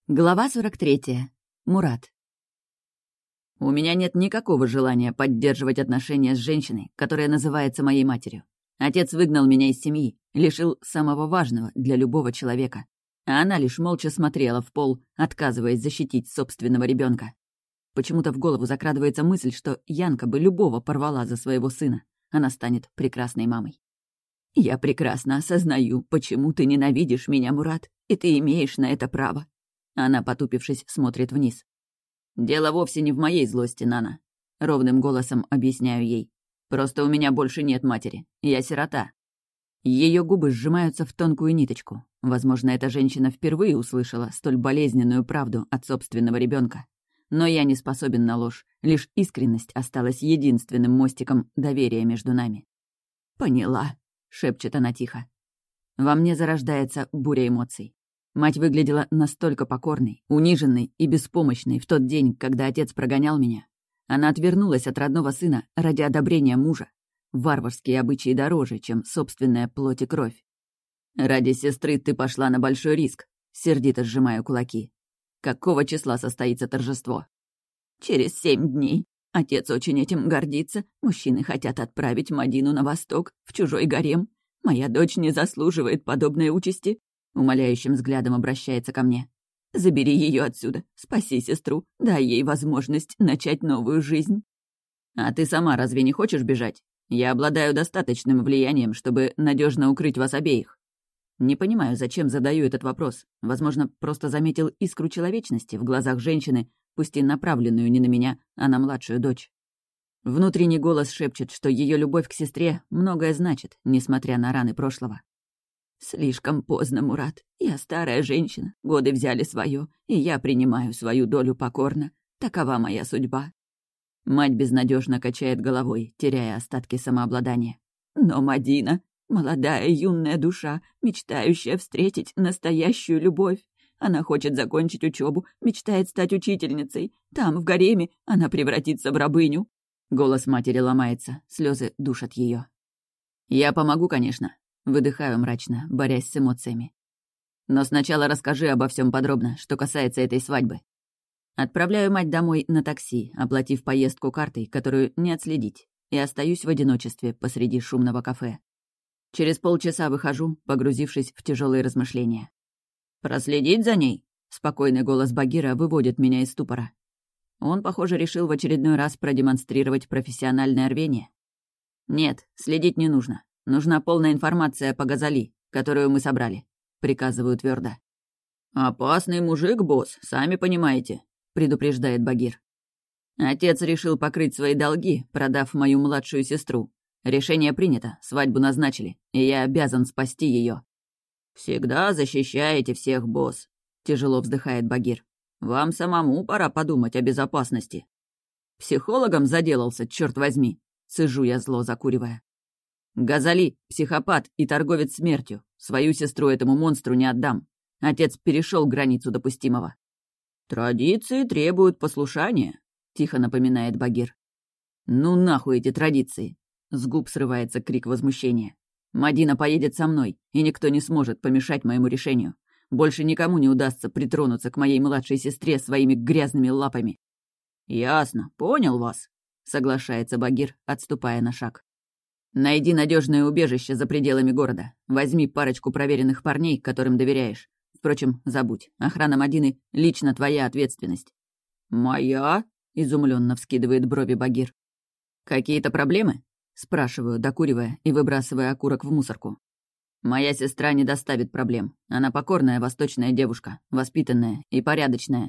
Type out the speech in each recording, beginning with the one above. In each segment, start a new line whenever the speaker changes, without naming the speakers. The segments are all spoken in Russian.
Глава 43. Мурат. У меня нет никакого желания поддерживать отношения с женщиной, которая называется моей матерью. Отец выгнал меня из семьи, лишил самого важного для любого человека. А она лишь молча смотрела в пол, отказываясь защитить собственного ребенка. Почему-то в голову закрадывается мысль, что Янка бы любого порвала за своего сына. Она станет прекрасной мамой. Я прекрасно осознаю, почему ты ненавидишь меня, Мурат, и ты имеешь на это право. Она, потупившись, смотрит вниз. «Дело вовсе не в моей злости, Нана», — ровным голосом объясняю ей. «Просто у меня больше нет матери. Я сирота». Ее губы сжимаются в тонкую ниточку. Возможно, эта женщина впервые услышала столь болезненную правду от собственного ребенка. Но я не способен на ложь. Лишь искренность осталась единственным мостиком доверия между нами. «Поняла», — шепчет она тихо. Во мне зарождается буря эмоций. Мать выглядела настолько покорной, униженной и беспомощной в тот день, когда отец прогонял меня. Она отвернулась от родного сына ради одобрения мужа. Варварские обычаи дороже, чем собственная плоть и кровь. «Ради сестры ты пошла на большой риск», — сердито сжимаю кулаки. «Какого числа состоится торжество?» «Через 7 дней. Отец очень этим гордится. Мужчины хотят отправить Мадину на восток, в чужой гарем. Моя дочь не заслуживает подобной участи». Умоляющим взглядом обращается ко мне. «Забери ее отсюда, спаси сестру, дай ей возможность начать новую жизнь». «А ты сама разве не хочешь бежать? Я обладаю достаточным влиянием, чтобы надежно укрыть вас обеих». Не понимаю, зачем задаю этот вопрос. Возможно, просто заметил искру человечности в глазах женщины, пусть и направленную не на меня, а на младшую дочь. Внутренний голос шепчет, что ее любовь к сестре многое значит, несмотря на раны прошлого. «Слишком поздно, Мурат. Я старая женщина, годы взяли свое, и я принимаю свою долю покорно. Такова моя судьба». Мать безнадежно качает головой, теряя остатки самообладания. «Но Мадина — молодая юная душа, мечтающая встретить настоящую любовь. Она хочет закончить учебу, мечтает стать учительницей. Там, в гареме, она превратится в рабыню». Голос матери ломается, слезы душат ее. «Я помогу, конечно». Выдыхаю мрачно, борясь с эмоциями. «Но сначала расскажи обо всем подробно, что касается этой свадьбы». Отправляю мать домой на такси, оплатив поездку картой, которую не отследить, и остаюсь в одиночестве посреди шумного кафе. Через полчаса выхожу, погрузившись в тяжелые размышления. «Проследить за ней?» — спокойный голос Багира выводит меня из ступора. Он, похоже, решил в очередной раз продемонстрировать профессиональное рвение. «Нет, следить не нужно. Нужна полная информация по Газали, которую мы собрали», — приказываю твердо. «Опасный мужик, босс, сами понимаете», — предупреждает Багир. «Отец решил покрыть свои долги, продав мою младшую сестру. Решение принято, свадьбу назначили, и я обязан спасти ее». «Всегда защищаете всех, босс», — тяжело вздыхает Багир. «Вам самому пора подумать о безопасности». «Психологом заделался, черт возьми», — цыжу я зло, закуривая. «Газали — психопат и торговец смертью. Свою сестру этому монстру не отдам. Отец перешел границу допустимого». «Традиции требуют послушания», — тихо напоминает Багир. «Ну нахуй эти традиции!» — с губ срывается крик возмущения. «Мадина поедет со мной, и никто не сможет помешать моему решению. Больше никому не удастся притронуться к моей младшей сестре своими грязными лапами». «Ясно, понял вас», — соглашается Багир, отступая на шаг. «Найди надежное убежище за пределами города. Возьми парочку проверенных парней, которым доверяешь. Впрочем, забудь. Охрана Мадины — лично твоя ответственность». «Моя?» — изумленно вскидывает брови Багир. «Какие-то проблемы?» — спрашиваю, докуривая и выбрасывая окурок в мусорку. «Моя сестра не доставит проблем. Она покорная восточная девушка, воспитанная и порядочная».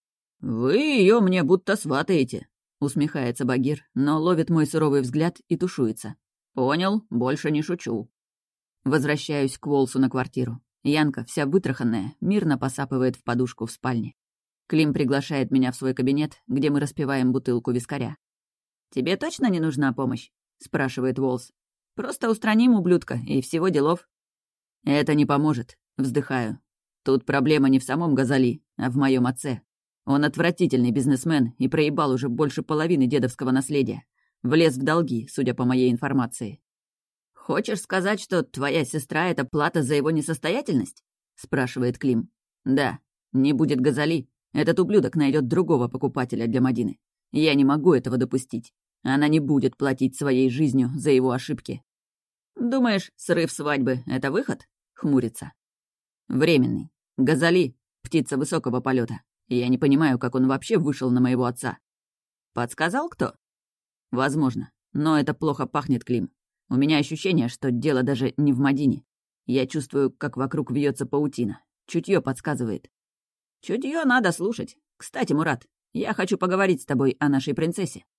«Вы ее мне будто сватаете», — усмехается Багир, но ловит мой суровый взгляд и тушуется. «Понял, больше не шучу». Возвращаюсь к Волсу на квартиру. Янка, вся вытраханная, мирно посапывает в подушку в спальне. Клим приглашает меня в свой кабинет, где мы распиваем бутылку вискаря. «Тебе точно не нужна помощь?» — спрашивает Волс. «Просто устраним ублюдка, и всего делов». «Это не поможет», — вздыхаю. «Тут проблема не в самом Газали, а в моем отце. Он отвратительный бизнесмен и проебал уже больше половины дедовского наследия. Влез в долги, судя по моей информации». «Хочешь сказать, что твоя сестра — это плата за его несостоятельность?» — спрашивает Клим. «Да. Не будет Газали, этот ублюдок найдет другого покупателя для Мадины. Я не могу этого допустить. Она не будет платить своей жизнью за его ошибки. «Думаешь, срыв свадьбы — это выход?» — хмурится. «Временный. Газали — птица высокого полета. Я не понимаю, как он вообще вышел на моего отца». «Подсказал кто?» «Возможно. Но это плохо пахнет, Клим. У меня ощущение, что дело даже не в Мадине. Я чувствую, как вокруг вьется паутина. Чутье подсказывает». «Чутье надо слушать. Кстати, Мурат, я хочу поговорить с тобой о нашей принцессе».